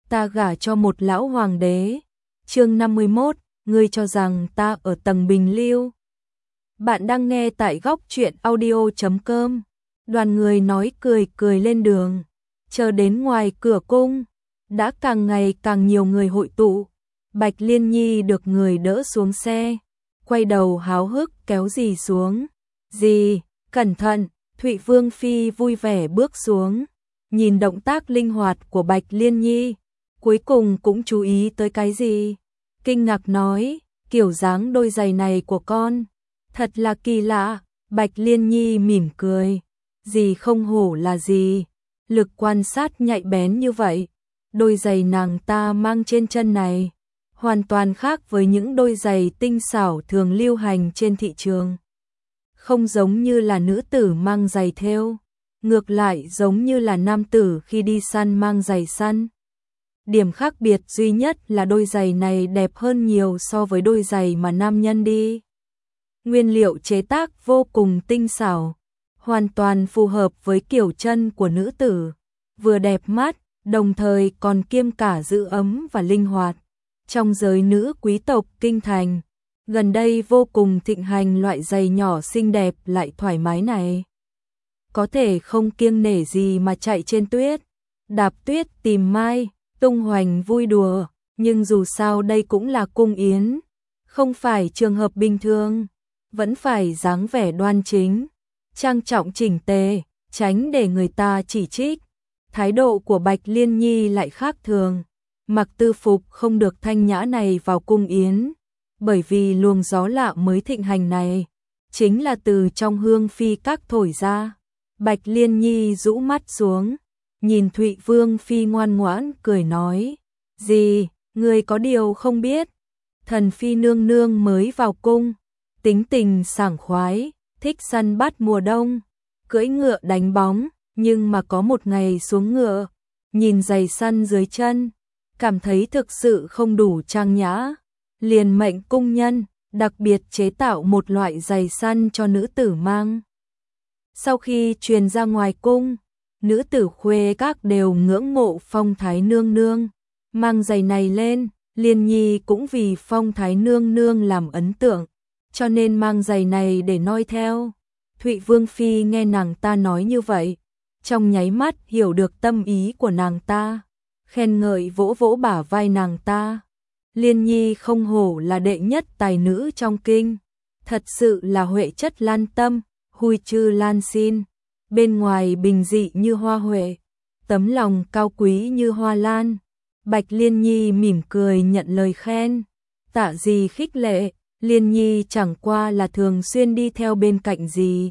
ta gả cho một lão hoàng đế. Chương 51, ngươi cho rằng ta ở tầng bình lưu. Bạn đang nghe tại góc truyện audio.com. Đoàn người nói cười cười lên đường, chờ đến ngoài cửa cung, đã càng ngày càng nhiều người hội tụ. Bạch Liên Nhi được người đỡ xuống xe, quay đầu háo hức kéo dì xuống. Dì, cẩn thận. Thụy Vương Phi vui vẻ bước xuống, nhìn động tác linh hoạt của Bạch Liên Nhi, cuối cùng cũng chú ý tới cái gì. Kinh ngạc nói, kiểu dáng đôi giày này của con, thật là kỳ lạ. Bạch Liên Nhi mỉm cười, dì không hổ là gì, lực quan sát nhạy bén như vậy. Đôi giày nàng ta mang trên chân này, hoàn toàn khác với những đôi giày tinh xảo thường lưu hành trên thị trường. Không giống như là nữ tử mang giày thêu, ngược lại giống như là nam tử khi đi săn mang giày săn. Điểm khác biệt duy nhất là đôi giày này đẹp hơn nhiều so với đôi giày mà nam nhân đi. Nguyên liệu chế tác vô cùng tinh xảo, hoàn toàn phù hợp với kiểu chân của nữ tử, vừa đẹp mắt, đồng thời còn kiêm cả giữ ấm và linh hoạt. Trong giới nữ quý tộc kinh thành, gần đây vô cùng thịnh hành loại giày nhỏ xinh đẹp lại thoải mái này. Có thể không kiêng nể gì mà chạy trên tuyết, đạp tuyết tìm mai, tung hoành vui đùa, nhưng dù sao đây cũng là cung yến, không phải trường hợp bình thường, vẫn phải dáng vẻ đoan chính, trang trọng chỉnh tề, tránh để người ta chỉ trích. Thái độ của Bạch Liên Nhi lại khác thường, mặc tư phục không được thanh nhã này vào cung yến. Bởi vì luồng gió lạ mới thịnh hành này, chính là từ trong hương phi các thổi ra. Bạch Liên Nhi rũ mắt xuống, nhìn Thụy Vương Phi ngoan ngoãn cười nói, gì, người có điều không biết. Thần Phi nương nương mới vào cung, tính tình sảng khoái, thích săn bắt mùa đông, cưỡi ngựa đánh bóng, nhưng mà có một ngày xuống ngựa, nhìn giày săn dưới chân, cảm thấy thực sự không đủ trang nhã. Liền mệnh cung nhân, đặc biệt chế tạo một loại giày săn cho nữ tử mang. Sau khi truyền ra ngoài cung, nữ tử khuê các đều ngưỡng mộ Phong Thái nương nương. Mang giày này lên, Liên Nhi cũng vì Phong Thái nương nương làm ấn tượng, cho nên mang giày này để noi theo. Thụy Vương Phi nghe nàng ta nói như vậy, trong nháy mắt hiểu được tâm ý của nàng ta, khen ngợi vỗ vỗ bả vai nàng ta. Liên Nhi không hổ là đệ nhất tài nữ trong kinh, thật sự là huệ chất lan tâm, huy chư lan xin, bên ngoài bình dị như hoa huệ, tấm lòng cao quý như hoa lan. Bạch Liên Nhi mỉm cười nhận lời khen, tạ gì khích lệ. Liên Nhi chẳng qua là thường xuyên đi theo bên cạnh gì,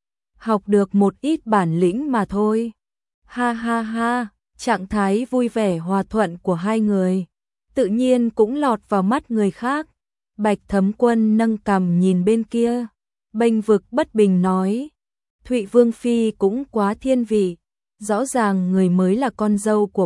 học được một ít bản lĩnh mà thôi. Ha ha ha, trạng thái vui vẻ hòa thuận của hai người tự nhiên cũng lọt vào mắt người khác. Bạch Thấm Quân nâng cằm nhìn bên kia, bênh vực bất bình nói, Thụy Vương Phi cũng quá thiên vị, rõ ràng người mới là con dâu của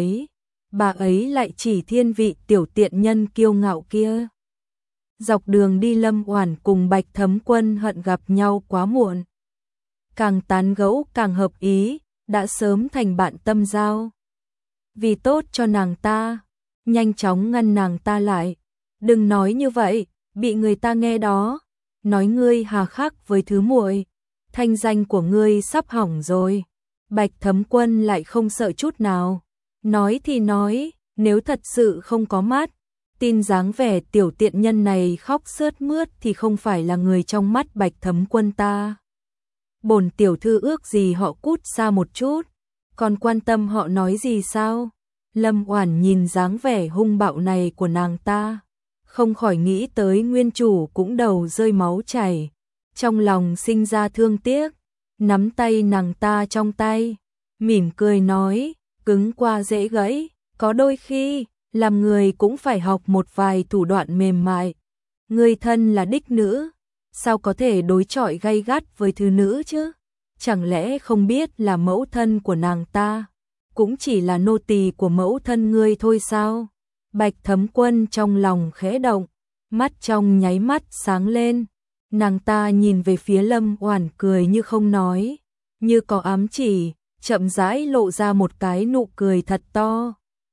bà ấy lại chỉ thiên vị tiểu tiện nhân kiêu ngạo kia. Dọc đường đi Lâm Oản cùng Bạch Thấm Quân hận gặp nhau quá muộn, càng tán gẫu càng hợp ý, đã sớm thành bạn tâm giao. Vì tốt cho nàng ta, nhanh chóng ngăn nàng ta lại, đừng nói như vậy, bị người ta nghe đó, nói ngươi hà khắc với thứ muội, thanh danh của ngươi sắp hỏng rồi. Bạch Thấm Quân lại không sợ chút nào, nói thì nói, nếu thật sự không có mắt, tin dáng vẻ tiểu tiện nhân này khóc sướt mướt thì không phải là người trong mắt Bạch Thấm Quân ta. Bổn tiểu thư ước gì họ cút xa một chút, còn quan tâm họ nói gì sao? Lâm Oản nhìn dáng vẻ hung bạo này của nàng ta, không khỏi nghĩ tới nguyên chủ cũng đầu rơi máu chảy, trong lòng sinh ra thương tiếc, nắm tay nàng ta trong tay, mỉm cười nói, cứng qua dễ gãy, có đôi khi, làm người cũng phải học một vài thủ đoạn mềm mại. Ngươi thân là đích nữ, sao có thể đối chọi gay gắt với thứ nữ chứ? Chẳng lẽ không biết là mẫu thân của nàng ta cũng chỉ là nô tỳ của mẫu thân ngươi thôi sao? Bạch Thấm Quân trong lòng khẽ động, mắt trong nháy mắt sáng lên. Nàng ta nhìn về phía Lâm Oản cười như không nói, như có ám chỉ, chậm rãi lộ ra một cái nụ cười thật to.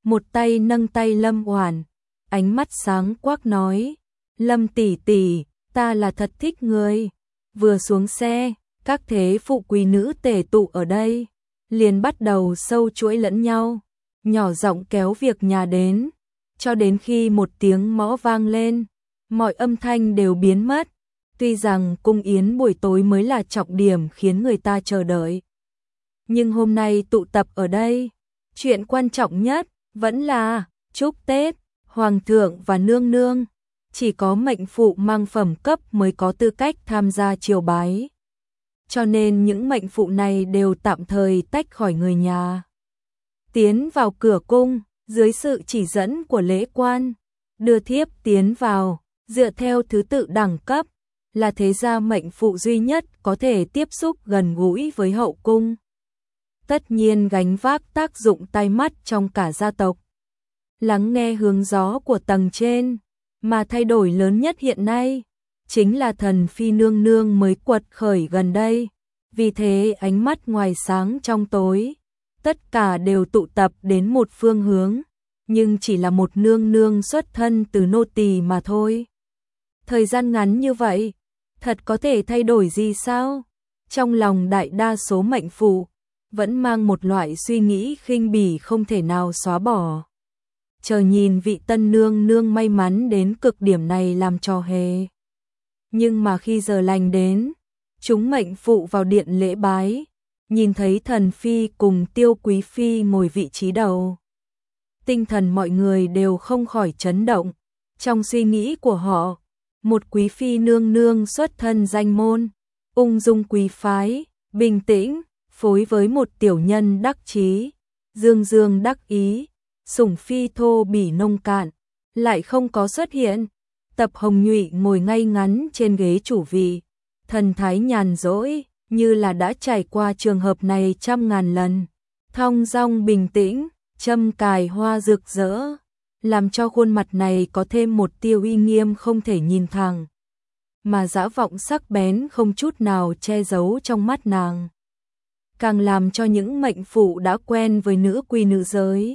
một tay nâng tay Lâm Oản, ánh mắt sáng quắc nói, Lâm tỷ tỷ, ta là thật thích ngươi. Vừa xuống xe, các thế phụ quý nữ tề tụ ở đây, liền bắt đầu sâu chuỗi lẫn nhau, nhỏ giọng kéo việc nhà đến, cho đến khi một tiếng mõ vang lên, mọi âm thanh đều biến mất. Tuy rằng cung yến buổi tối mới là trọng điểm khiến người ta chờ đợi, nhưng hôm nay tụ tập ở đây, chuyện quan trọng nhất vẫn là chúc Tết, Hoàng thượng và nương nương. Chỉ có mệnh phụ mang phẩm cấp mới có tư cách tham gia triều bái. Cho nên những mệnh phụ này đều tạm thời tách khỏi người nhà. Tiến vào cửa cung, dưới sự chỉ dẫn của lễ quan, đưa thiếp tiến vào, dựa theo thứ tự đẳng cấp, là thế gia mệnh phụ duy nhất có thể tiếp xúc gần gũi với hậu cung. Tất nhiên gánh vác tác dụng tai mắt trong cả gia tộc. Lắng nghe hướng gió của tầng trên, mà thay đổi lớn nhất hiện nay chính là thần phi nương nương mới quật khởi gần đây. Vì thế ánh mắt ngoài sáng trong tối, tất cả đều tụ tập đến một phương hướng, nhưng chỉ là một nương nương xuất thân từ nô tỳ mà thôi. Thời gian ngắn như vậy, thật có thể thay đổi gì sao? Trong lòng đại đa số mệnh phụ vẫn mang một loại suy nghĩ khinh bỉ không thể nào xóa bỏ. Chờ nhìn vị tân nương nương may mắn đến cực điểm này làm trò hề. Nhưng mà khi giờ lành đến, chúng mệnh phụ vào điện lễ bái, nhìn thấy thần phi cùng Tiêu quý phi ngồi vị trí đầu. Tinh thần mọi người đều không khỏi chấn động. Trong suy nghĩ của họ, một quý phi nương nương xuất thân danh môn, ung dung quý phái, bình tĩnh, phối với một tiểu nhân đắc chí, dương dương đắc ý, sủng phi thô bỉ nông cạn, lại không có xuất hiện. Tập Hồng Nhụy ngồi ngay ngắn trên ghế chủ vị, thần thái nhàn rỗi, như là đã trải qua trường hợp này trăm ngàn lần, thong dong bình tĩnh, châm cài hoa rực rỡ, làm cho khuôn mặt này có thêm một tia uy nghiêm không thể nhìn thẳng, mà dã vọng sắc bén không chút nào che giấu trong mắt nàng, càng làm cho những mệnh phụ đã quen với nữ quy nữ giới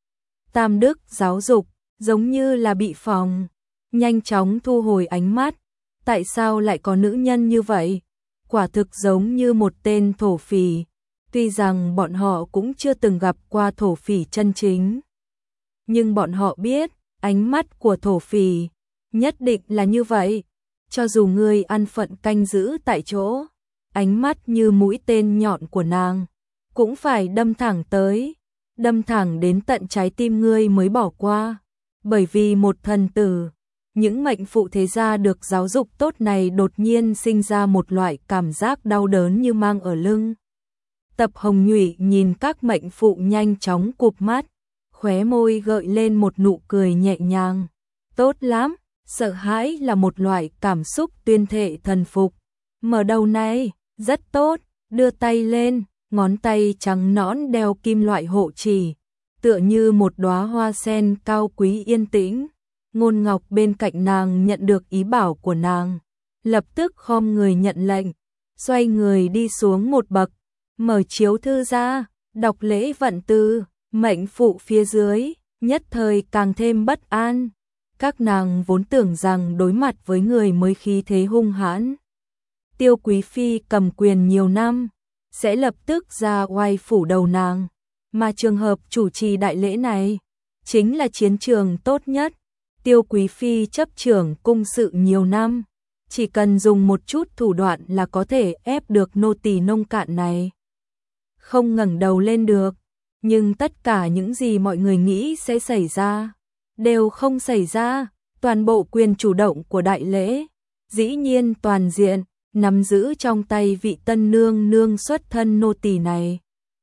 tam đức giáo dục, giống như là bị phòng, nhanh chóng thu hồi ánh mắt. Tại sao lại có nữ nhân như vậy? Quả thực giống như một tên thổ phỉ. Tuy rằng bọn họ cũng chưa từng gặp qua thổ phỉ chân chính, nhưng bọn họ biết, ánh mắt của thổ phỉ nhất định là như vậy. Cho dù ngươi ăn phận canh giữ tại chỗ, ánh mắt như mũi tên nhọn của nàng cũng phải đâm thẳng tới, đâm thẳng đến tận trái tim ngươi mới bỏ qua. Bởi vì một thần tử, những mệnh phụ thế gia được giáo dục tốt này đột nhiên sinh ra một loại cảm giác đau đớn như mang ở lưng. Tập Hồng Nhụy nhìn các mệnh phụ nhanh chóng cụp mắt, khóe môi gợi lên một nụ cười nhẹ nhàng. Tốt lắm, sợ hãi là một loại cảm xúc tuyên thệ thần phục. Mở đầu này, rất tốt, đưa tay lên, ngón tay trắng nõn đeo kim loại hộ chỉ, tựa như một đóa hoa sen cao quý yên tĩnh. Ngôn Ngọc bên cạnh nàng nhận được ý bảo của nàng, lập tức khom người nhận lệnh, xoay người đi xuống một bậc, mở chiếu thư ra, đọc lễ vận từ. Mệnh phụ phía dưới nhất thời càng thêm bất an. Các nàng vốn tưởng rằng đối mặt với người mới khí thế hung hãn, Tiêu quý phi cầm quyền nhiều năm sẽ lập tức ra oai phủ đầu nàng, mà trường hợp chủ trì đại lễ này chính là chiến trường tốt nhất. Tiêu quý phi chấp trưởng cung sự nhiều năm, chỉ cần dùng một chút thủ đoạn là có thể ép được nô tỳ nông cạn này không ngẩng đầu lên được. Nhưng tất cả những gì mọi người nghĩ sẽ xảy ra đều không xảy ra. Toàn bộ quyền chủ động của đại lễ dĩ nhiên toàn diện nắm giữ trong tay vị tân nương nương xuất thân nô tỳ này.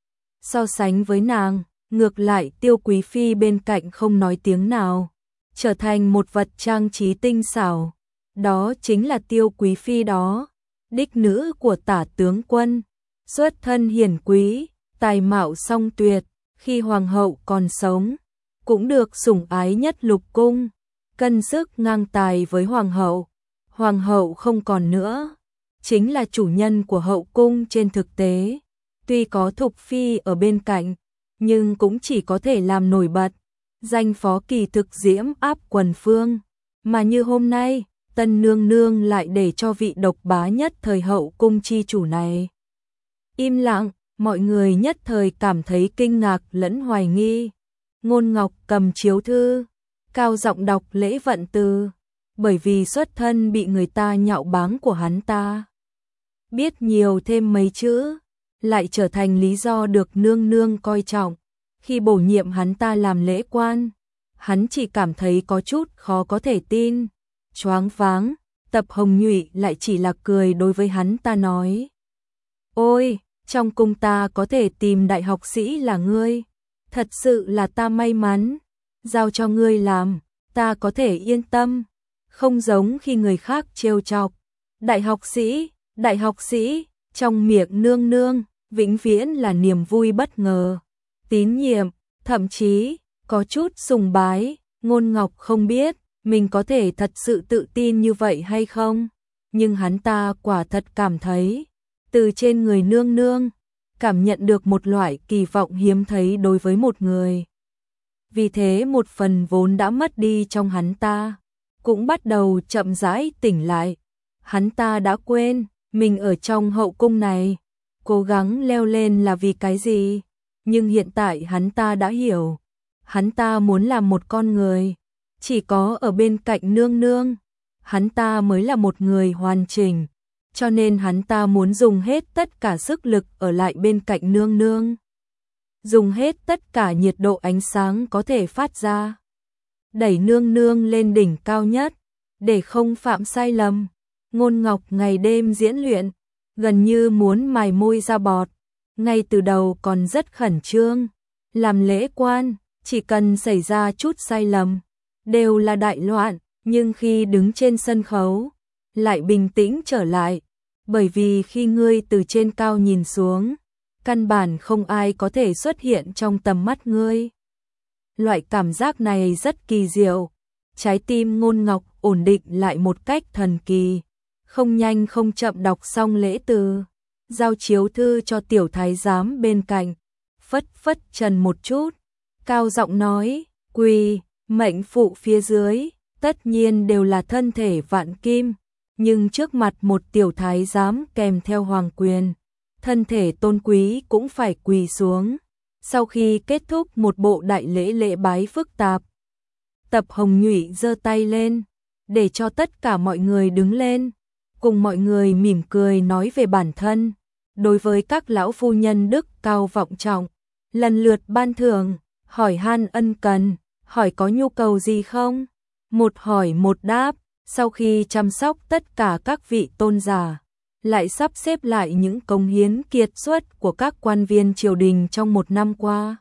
So sánh với nàng, ngược lại Tiêu quý phi bên cạnh không nói tiếng nào, trở thành một vật trang trí tinh xảo. Đó chính là Tiêu quý phi đó, đích nữ của Tả tướng quân, xuất thân hiển quý, tài mạo song tuyệt, khi hoàng hậu còn sống cũng được sủng ái nhất lục cung, cân sức ngang tài với hoàng hậu. Hoàng hậu không còn nữa, chính là chủ nhân của hậu cung trên thực tế. Tuy có Thục phi ở bên cạnh, nhưng cũng chỉ có thể làm nổi bật, danh phó kỳ thực diễm áp quần phương, mà như hôm nay, tân nương nương lại để cho vị độc bá nhất thời hậu cung chi chủ này im lặng, mọi người nhất thời cảm thấy kinh ngạc lẫn hoài nghi. Ngôn Ngọc cầm chiếu thư, cao giọng đọc lễ vận từ, bởi vì xuất thân bị người ta nhạo báng của hắn ta. Biết nhiều thêm mấy chữ, lại trở thành lý do được nương nương coi trọng. Khi bổ nhiệm hắn ta làm lễ quan, hắn chỉ cảm thấy có chút khó có thể tin, choáng váng. Tập Hồng Nhụy lại chỉ là cười đối với hắn ta nói: "Ôi, trong cung ta có thể tìm đại học sĩ là ngươi, thật sự là ta may mắn, giao cho ngươi làm, ta có thể yên tâm, không giống khi người khác trêu chọc. Đại học sĩ, trong miệng nương nương, vĩnh viễn là niềm vui bất ngờ, tín nhiệm, thậm chí có chút sùng bái." Ngôn Ngọc không biết mình có thể thật sự tự tin như vậy hay không, nhưng hắn ta quả thật cảm thấy từ trên người nương nương cảm nhận được một loại kỳ vọng hiếm thấy đối với một người. Vì thế một phần vốn đã mất đi trong hắn ta cũng bắt đầu chậm rãi tỉnh lại. Hắn ta đã quên mình ở trong hậu cung này cố gắng leo lên là vì cái gì, nhưng hiện tại hắn ta đã hiểu, hắn ta muốn làm một con người, chỉ có ở bên cạnh nương nương, hắn ta mới là một người hoàn chỉnh, cho nên hắn ta muốn dùng hết tất cả sức lực ở lại bên cạnh nương nương, dùng hết tất cả nhiệt độ ánh sáng có thể phát ra, đẩy nương nương lên đỉnh cao nhất, để không phạm sai lầm. Ngôn Ngọc ngày đêm diễn luyện, gần như muốn mài môi ra bọt, ngay từ đầu còn rất khẩn trương, làm lễ quan, chỉ cần xảy ra chút sai lầm, đều là đại loạn, nhưng khi đứng trên sân khấu, lại bình tĩnh trở lại, bởi vì khi ngươi từ trên cao nhìn xuống, căn bản không ai có thể xuất hiện trong tầm mắt ngươi. Loại cảm giác này rất kỳ diệu, trái tim Ngôn Ngọc ổn định lại một cách thần kỳ, không nhanh không chậm đọc xong lễ từ, giao chiếu thư cho tiểu thái giám bên cạnh, phất phất trần một chút, cao giọng nói: "Quỳ, mệnh phụ phía dưới, tất nhiên đều là thân thể vạn kim, nhưng trước mặt một tiểu thái giám kèm theo hoàng quyền, thân thể tôn quý cũng phải quỳ xuống." Sau khi kết thúc một bộ đại lễ bái phức tạp, Tập Hồng Nhụy giơ tay lên, để cho tất cả mọi người đứng lên, cùng mọi người mỉm cười nói về bản thân, đối với các lão phu nhân đức cao vọng trọng, lần lượt ban thưởng, hỏi han ân cần, hỏi có nhu cầu gì không, một hỏi một đáp. Sau khi chăm sóc tất cả các vị tôn giả, lại sắp xếp lại những cống hiến kiệt xuất của các quan viên triều đình trong một năm qua,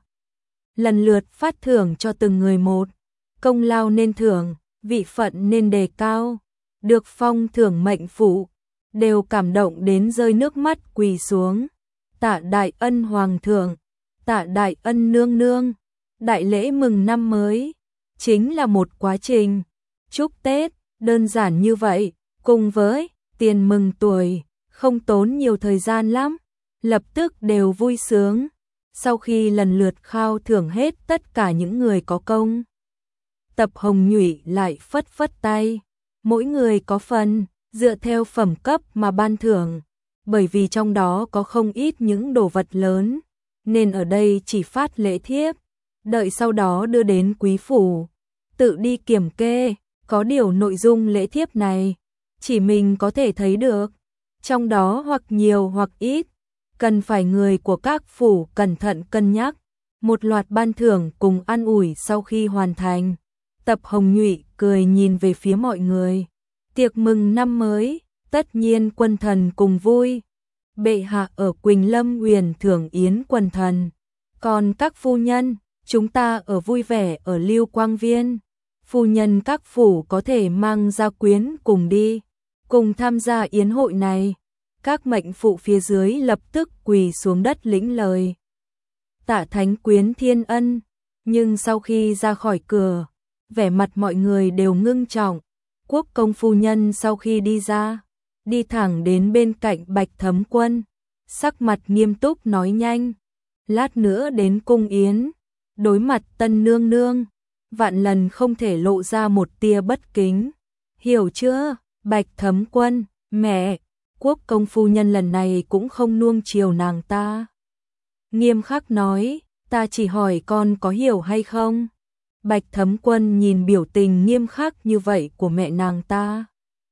lần lượt phát thưởng cho từng người một, công lao nên thưởng, vị phận nên đề cao, được phong thưởng mệnh phụ, đều cảm động đến rơi nước mắt quỳ xuống, tạ đại ân hoàng thượng, tạ đại ân nương nương. Đại lễ mừng năm mới chính là một quá trình chúc Tết đơn giản như vậy, cùng với tiền mừng tuổi, không tốn nhiều thời gian lắm, lập tức đều vui sướng. Sau khi lần lượt khao thưởng hết tất cả những người có công, Tập Hồng Nhụy lại phất phất tay, mỗi người có phần, dựa theo phẩm cấp mà ban thưởng, bởi vì trong đó có không ít những đồ vật lớn, nên ở đây chỉ phát lễ thiếp, đợi sau đó đưa đến quý phủ, tự đi kiểm kê. Có điều nội dung lễ thiếp này chỉ mình có thể thấy được, trong đó hoặc nhiều hoặc ít, cần phải người của các phủ cẩn thận cân nhắc. Một loạt ban thưởng cùng an ủi sau khi hoàn thành, Tập Hồng Nhụy cười nhìn về phía mọi người. Tiệc mừng năm mới, tất nhiên quân thần cùng vui. Bệ hạ ở Quỳnh Lâm Huyền thưởng yến quần thần, còn các phu nhân, chúng ta ở vui vẻ ở Lưu Quang Viên. Phu nhân các phủ có thể mang gia quyến cùng đi, cùng tham gia yến hội này. Các mệnh phụ phía dưới lập tức quỳ xuống đất lĩnh lời, tạ thánh quyến thiên ân. Nhưng sau khi ra khỏi cửa, vẻ mặt mọi người đều ngưng trọng. Quốc công phu nhân sau khi đi ra, đi thẳng đến bên cạnh Bạch Thấm Quân, sắc mặt nghiêm túc nói: "Nhanh, lát nữa đến cung yến, đối mặt tân nương nương, vạn lần không thể lộ ra một tia bất kính. Hiểu chưa, Bạch Thấm Quân, mẹ, Quốc công phu nhân lần này cũng không nuông chiều nàng ta. Nghiêm khắc nói, ta chỉ hỏi con có hiểu hay không? Bạch Thấm Quân nhìn biểu tình nghiêm khắc như vậy của mẹ nàng ta.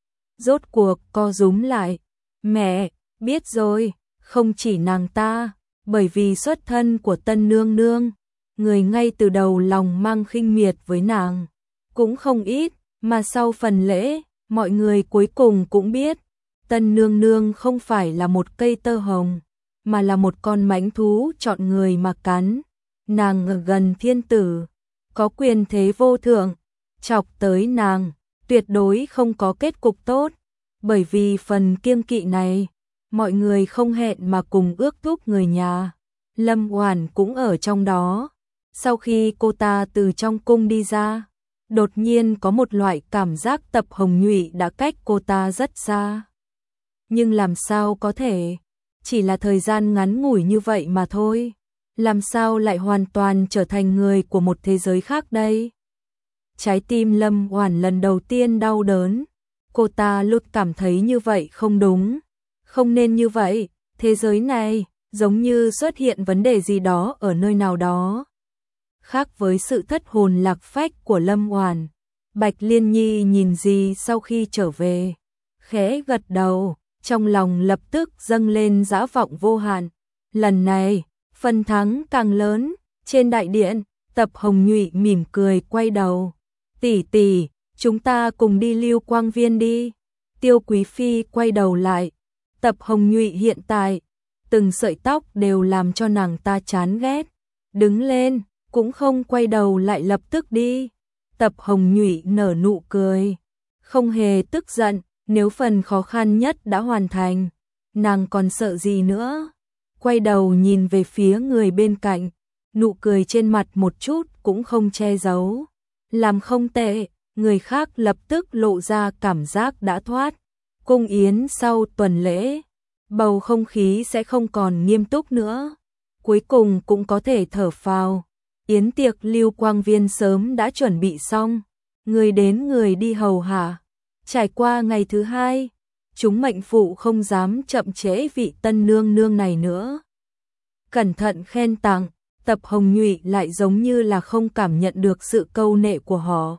Rốt cuộc co rúm lại, mẹ, biết rồi, không chỉ nàng ta, bởi vì xuất thân của Tân Nương Nương, người ngay từ đầu lòng mang khinh miệt với nàng, cũng không ít, mà sau phần lễ, mọi người cuối cùng cũng biết, Tân Nương Nương không phải là một cây tơ hồng, mà là một con mãnh thú chọn người mà cắn. Nàng ở gần thiên tử, có quyền thế vô thượng, chọc tới nàng, tuyệt đối không có kết cục tốt, bởi vì phần kiêng kỵ này, mọi người không hẹn mà cùng ước thúc người nhà. Lâm Oản cũng ở trong đó. Sau khi cô ta từ trong cung đi ra, đột nhiên có một loại cảm giác Tập Hồng Nhụy đã cách cô ta rất xa. Nhưng làm sao có thể, chỉ là thời gian ngắn ngủi như vậy mà thôi, làm sao lại hoàn toàn trở thành người của một thế giới khác đây? Trái tim Lâm Oản lần đầu tiên đau đớn, cô ta luôn cảm thấy như vậy không đúng, không nên như vậy, thế giới này giống như xuất hiện vấn đề gì đó ở nơi nào đó. Khác với sự thất hồn lạc phách của Lâm Oản, Bạch Liên Nhi nhìn gì sau khi trở về, khẽ gật đầu, trong lòng lập tức dâng lên dã vọng vô hạn. Lần này, phần thắng càng lớn. Trên đại điện, Tập Hồng Nhụy mỉm cười quay đầu, tỷ tỷ, chúng ta cùng đi Lưu Quang Viên đi. Tiêu Quý Phi quay đầu lại, Tập Hồng Nhụy hiện tại, từng sợi tóc đều làm cho nàng ta chán ghét, đứng lên, cũng không quay đầu lại lập tức đi. Tập Hồng Nhụy nở nụ cười, không hề tức giận, nếu phần khó khăn nhất đã hoàn thành, nàng còn sợ gì nữa. Quay đầu nhìn về phía người bên cạnh, nụ cười trên mặt một chút cũng không che giấu. Làm không tệ, người khác lập tức lộ ra cảm giác đã thoát. Cung yến sau tuần lễ, bầu không khí sẽ không còn nghiêm túc nữa. Cuối cùng cũng có thể thở phào. Yến tiệc Lưu Quang Viên sớm đã chuẩn bị xong, người đến người đi hầu hạ. Trải qua ngày thứ hai, chúng mệnh phụ không dám chậm trễ vị tân nương nương này nữa. Cẩn thận khen tặng, Tập Hồng Nhụy lại giống như là không cảm nhận được sự câu nệ của họ.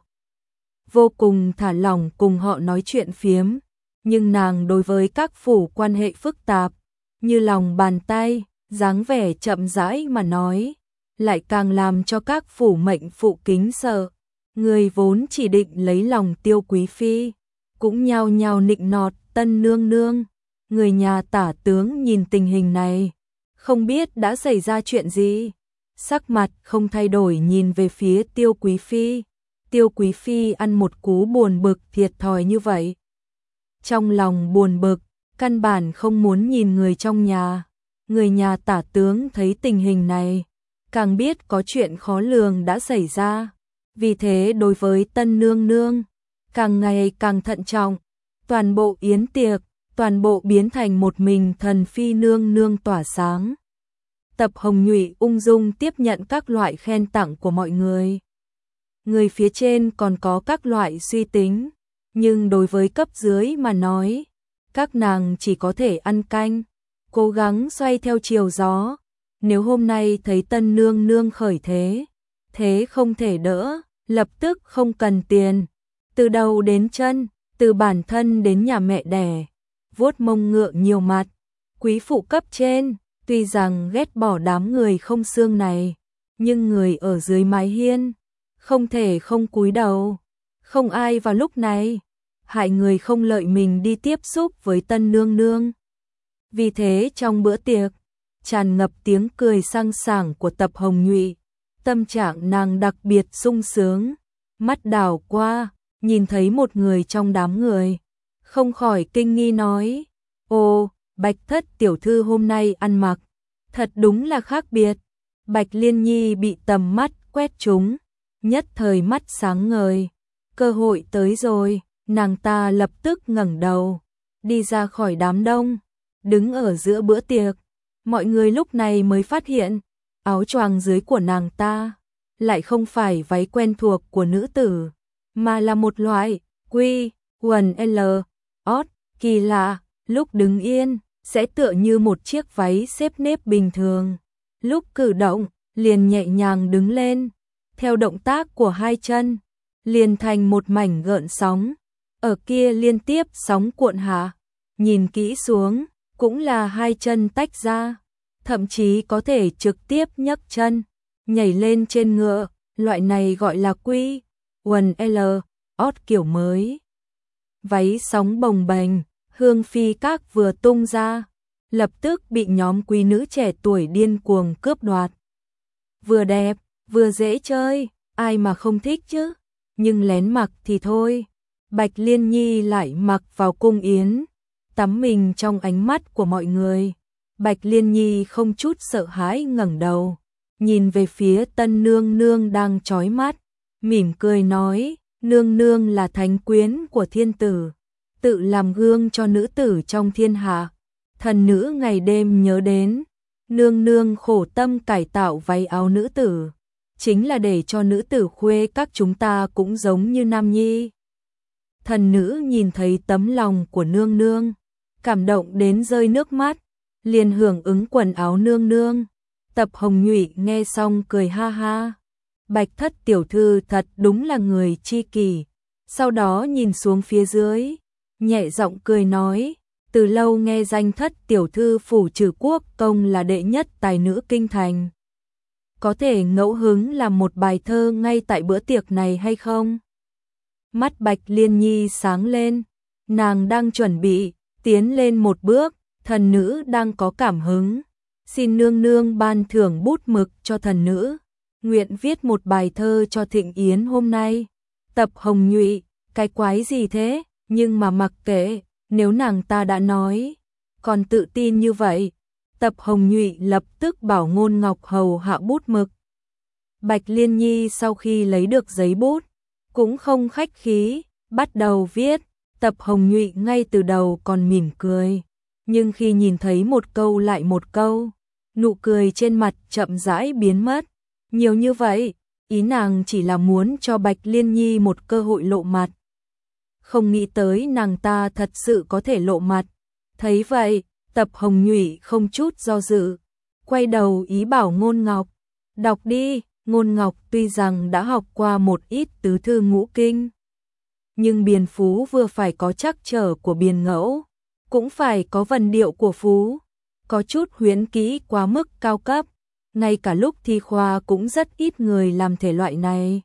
Vô cùng thả lỏng cùng họ nói chuyện phiếm, nhưng nàng đối với các phủ quan hệ phức tạp, như lòng bàn tay, dáng vẻ chậm rãi mà nói, lại càng làm cho các phủ mệnh phụ kính sợ. Người vốn chỉ định lấy lòng Tiêu Quý Phi, cũng nhao nhao nịnh nọt tân nương nương. Người nhà Tả tướng nhìn tình hình này, không biết đã xảy ra chuyện gì, sắc mặt không thay đổi nhìn về phía Tiêu Quý Phi. Tiêu Quý Phi ăn một cú buồn bực thiệt thòi như vậy. Trong lòng buồn bực, căn bản không muốn nhìn người trong nhà. Người nhà Tả tướng thấy tình hình này, càng biết có chuyện khó lường đã xảy ra. Vì thế đối với tân nương nương, càng ngày càng thận trọng. Toàn bộ yến tiệc, toàn bộ biến thành một mình thần phi nương nương tỏa sáng. Tập Hồng Nhụy ung dung tiếp nhận các loại khen tặng của mọi người. Người phía trên còn có các loại suy tính, nhưng đối với cấp dưới mà nói, các nàng chỉ có thể ăn canh, cố gắng xoay theo chiều gió. Nếu hôm nay thấy tân nương nương khởi thế, thế không thể đỡ, lập tức không cần tiền. Từ đầu đến chân, từ bản thân đến nhà mẹ đẻ, vuốt mông ngựa nhiều mặt. Quý phụ cấp trên, tuy rằng ghét bỏ đám người không xương này, nhưng người ở dưới mái hiên, không thể không cúi đầu. Không ai vào lúc này, hại người không lợi mình đi tiếp xúc với tân nương nương. Vì thế trong bữa tiệc, tràn ngập tiếng cười sang sảng của Tập Hồng Nhụy, tâm trạng nàng đặc biệt sung sướng, mắt đảo qua, nhìn thấy một người trong đám người, không khỏi kinh nghi nói, ồ, Bạch Thất tiểu thư hôm nay ăn mặc, thật đúng là khác biệt. Bạch Liên Nhi bị tầm mắt quét trúng, nhất thời mắt sáng ngời, cơ hội tới rồi, nàng ta lập tức ngẩng đầu, đi ra khỏi đám đông, đứng ở giữa bữa tiệc. Mọi người lúc này mới phát hiện, áo choàng dưới của nàng ta lại không phải váy quen thuộc của nữ tử, mà là một loại quy quần L ót kỳ lạ, lúc đứng yên sẽ tựa như một chiếc váy xếp nếp bình thường, lúc cử động liền nhẹ nhàng đứng lên, theo động tác của hai chân, liền thành một mảnh gợn sóng, ở kia liên tiếp sóng cuộn hạ, nhìn kỹ xuống, cũng là hai chân tách ra, thậm chí có thể trực tiếp nhấc chân, nhảy lên trên ngựa, loại này gọi là quy quần L ót kiểu mới. Váy sóng bồng bềnh, hương phi các vừa tung ra, lập tức bị nhóm quý nữ trẻ tuổi điên cuồng cướp đoạt. Vừa đẹp, vừa dễ chơi, ai mà không thích chứ, nhưng lén mặc thì thôi. Bạch Liên Nhi lại mặc vào cung yến, tắm mình trong ánh mắt của mọi người. Bạch Liên Nhi không chút sợ hãi ngẩng đầu, nhìn về phía tân nương nương đang chói mắt, mỉm cười nói, nương nương là thánh quyến của thiên tử, tự làm gương cho nữ tử trong thiên hạ. Thần nữ ngày đêm nhớ đến, nương nương khổ tâm cải tạo váy áo nữ tử, chính là để cho nữ tử khuê các chúng ta cũng giống như nam nhi. Thần nữ nhìn thấy tấm lòng của nương nương, cảm động đến rơi nước mắt, liền hưởng ứng quần áo nương nương. Tập Hồng Nhụy nghe xong cười ha ha. Bạch Thất tiểu thư thật đúng là người chi kỷ. Sau đó nhìn xuống phía dưới, nhẹ giọng cười nói, từ lâu nghe danh Thất tiểu thư phủ Trừ Quốc công là đệ nhất tài nữ kinh thành. Có thể ngẫu hứng làm một bài thơ ngay tại bữa tiệc này hay không? Mắt Bạch Liên Nhi sáng lên, nàng đang chuẩn bị tiến lên một bước, thần nữ đang có cảm hứng, xin nương nương ban thưởng bút mực cho thần nữ, nguyện viết một bài thơ cho thịnh yến hôm nay. Tập Hồng Nhụy, cái quái gì thế, nhưng mà mặc kệ, nếu nàng ta đã nói, còn tự tin như vậy. Tập Hồng Nhụy lập tức bảo Ngôn Ngọc hầu hạ bút mực. Bạch Liên Nhi sau khi lấy được giấy bút, cũng không khách khí, bắt đầu viết. Tập Hồng Nhụy ngay từ đầu còn mỉm cười, nhưng khi nhìn thấy một câu lại một câu, nụ cười trên mặt chậm rãi biến mất. Nhiều như vậy, ý nàng chỉ là muốn cho Bạch Liên Nhi một cơ hội lộ mặt. Không nghĩ tới nàng ta thật sự có thể lộ mặt. Thấy vậy, Tập Hồng Nhụy không chút do dự, quay đầu ý bảo Ngôn Ngọc, đọc đi. Ngôn Ngọc tuy rằng đã học qua một ít tứ thư ngũ kinh, nhưng biền phú vừa phải có trắc trở của biền ngẫu, cũng phải có vần điệu của phú, có chút huyễn kỹ quá mức cao cấp, ngay cả lúc thi khoa cũng rất ít người làm thể loại này.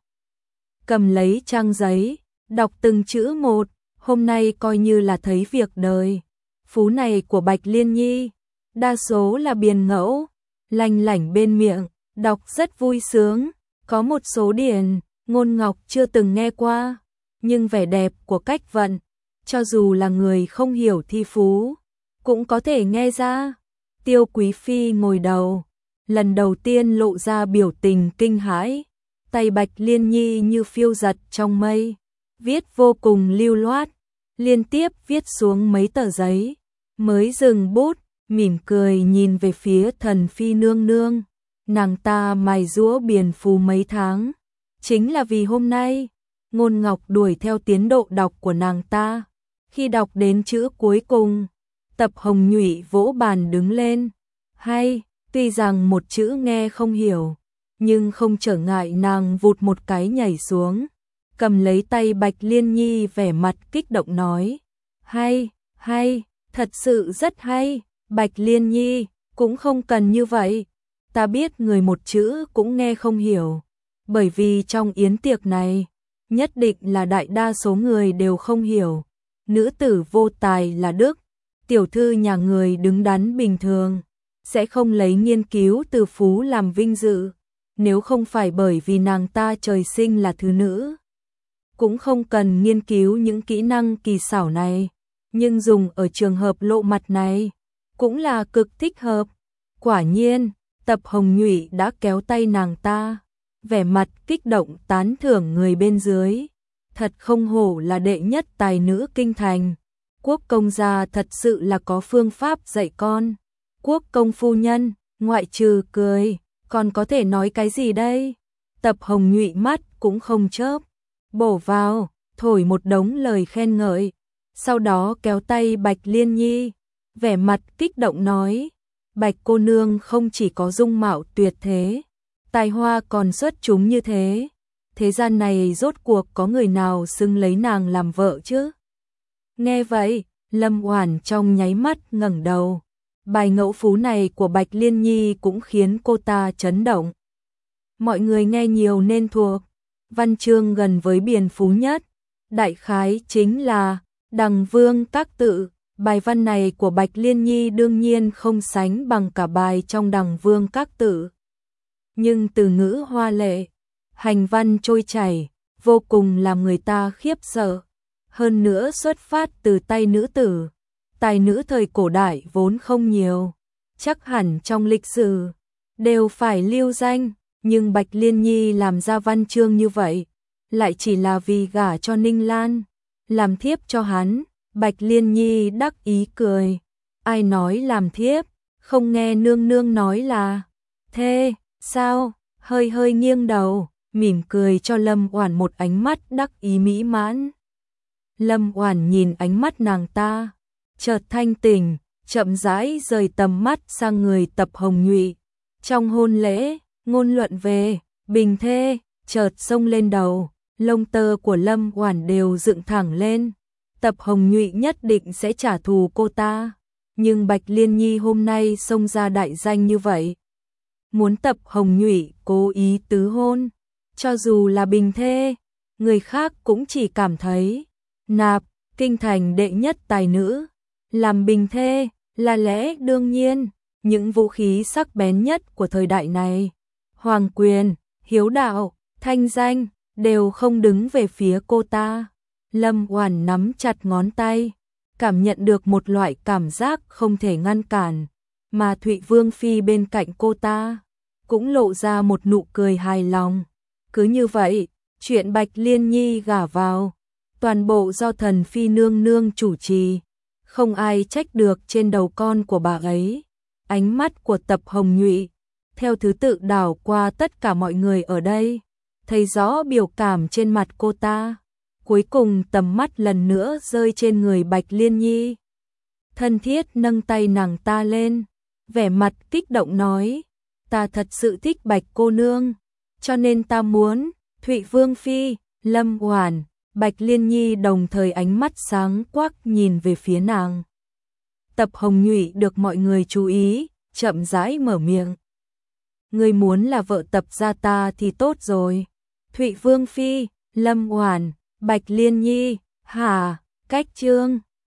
Cầm lấy trang giấy, đọc từng chữ một, hôm nay coi như là thấy việc đời. Phú này của Bạch Liên Nhi, đa số là biền ngẫu, lanh lảnh bên miệng, đọc rất vui sướng, có một số điển, Ngôn Ngọc chưa từng nghe qua, nhưng vẻ đẹp của cách vận, cho dù là người không hiểu thi phú, cũng có thể nghe ra. Tiêu Quý Phi ngồi đầu, lần đầu tiên lộ ra biểu tình kinh hãi, tay Bạch Liên Nhi như phiêu giật trong mây, viết vô cùng lưu loát, liên tiếp viết xuống mấy tờ giấy, mới dừng bút, mỉm cười nhìn về phía thần phi nương nương. Nàng ta mài giũa biền phú mấy tháng, chính là vì hôm nay. Ngôn Ngọc đuổi theo tiến độ đọc của nàng ta, khi đọc đến chữ cuối cùng, Tập Hồng Nhụy vỗ bàn đứng lên. Hay, tuy rằng một chữ nghe không hiểu, nhưng không trở ngại nàng vụt một cái nhảy xuống, cầm lấy tay Bạch Liên Nhi vẻ mặt kích động nói, hay, hay, thật sự rất hay. Bạch Liên Nhi, cũng không cần như vậy, ta biết người một chữ cũng nghe không hiểu, bởi vì trong yến tiệc này, nhất định là đại đa số người đều không hiểu. Nữ tử vô tài là đức, tiểu thư nhà người đứng đắn bình thường, sẽ không lấy nghiên cứu từ phú làm vinh dự, nếu không phải bởi vì nàng ta trời sinh là thứ nữ, cũng không cần nghiên cứu những kỹ năng kỳ xảo này, nhưng dùng ở trường hợp lộ mặt này, cũng là cực thích hợp. Quả nhiên, Tập Hồng Nhụy đã kéo tay nàng ta, vẻ mặt kích động tán thưởng người bên dưới. Thật không hổ là đệ nhất tài nữ kinh thành. Quốc công gia thật sự là có phương pháp dạy con. Quốc công phu nhân, ngoại trừ cười, còn có thể nói cái gì đây? Tập Hồng Nhụy mắt cũng không chớp, bổ vào, thổi một đống lời khen ngợi, sau đó kéo tay Bạch Liên Nhi, vẻ mặt kích động nói, Bạch cô nương không chỉ có dung mạo tuyệt thế, tài hoa còn xuất chúng như thế, thế gian này rốt cuộc có người nào xứng lấy nàng làm vợ chứ? Nghe vậy, Lâm Oản trong nháy mắt ngẩng đầu, bài ngẫu phú này của Bạch Liên Nhi cũng khiến cô ta chấn động. Mọi người nghe nhiều nên thuộc, văn chương gần với Biền Phú Nhất, đại khái chính là Đằng Vương Các Tự. Bài văn này của Bạch Liên Nhi đương nhiên không sánh bằng cả bài trong Đằng Vương Các Tự. Nhưng từ ngữ hoa lệ, hành văn trôi chảy, vô cùng làm người ta khiếp sợ. Hơn nữa xuất phát từ tay nữ tử, tài nữ thời cổ đại vốn không nhiều, chắc hẳn trong lịch sử đều phải lưu danh, nhưng Bạch Liên Nhi làm ra văn chương như vậy, lại chỉ là vì gả cho Ninh Lan, làm thiếp cho hắn. Bạch Liên Nhi đắc ý cười, ai nói làm thiếp, không nghe nương nương nói là thê, sao? Hơi hơi nghiêng đầu, mỉm cười cho Lâm Oản một ánh mắt đắc ý mỹ mãn. Lâm Oản nhìn ánh mắt nàng ta, chợt thanh tỉnh, chậm rãi rời tầm mắt sang người Tập Hồng Nhụy. Trong hôn lễ, ngôn luận về bình thê chợt xông lên đầu, lông tơ của Lâm Oản đều dựng thẳng lên. Tập Hồng Nhụy nhất định sẽ trả thù cô ta, nhưng Bạch Liên Nhi hôm nay xông ra đại danh như vậy, muốn Tập Hồng Nhụy cố ý tứ hôn, cho dù là bình thê, người khác cũng chỉ cảm thấy nạp kinh thành đệ nhất tài nữ, làm bình thê là lẽ đương nhiên. Những vũ khí sắc bén nhất của thời đại này, hoàng quyền, hiếu đạo, thanh danh, đều không đứng về phía cô ta. Lâm Oản nắm chặt ngón tay, cảm nhận được một loại cảm giác không thể ngăn cản, mà Thụy Vương Phi bên cạnh cô ta cũng lộ ra một nụ cười hài lòng. Cứ như vậy, chuyện Bạch Liên Nhi gả vào, toàn bộ do Thần Phi nương nương chủ trì, không ai trách được trên đầu con của bà ấy. Ánh mắt của Tập Hồng Nhụy theo thứ tự đảo qua tất cả mọi người ở đây, thấy rõ biểu cảm trên mặt cô ta. Cuối cùng tầm mắt lần nữa rơi trên người Bạch Liên Nhi. Thân thiết nâng tay nàng ta lên, vẻ mặt kích động nói, ta thật sự thích Bạch cô nương, cho nên ta muốn. Thụy Vương Phi, Lâm Oản, Bạch Liên Nhi đồng thời ánh mắt sáng quắc nhìn về phía nàng. Tập Hồng Nhụy được mọi người chú ý, chậm rãi mở miệng. Ngươi muốn là vợ Tập gia ta thì tốt rồi. Thụy Vương Phi, Lâm Oản, Bạch Liên Nhi, hả, cách chương.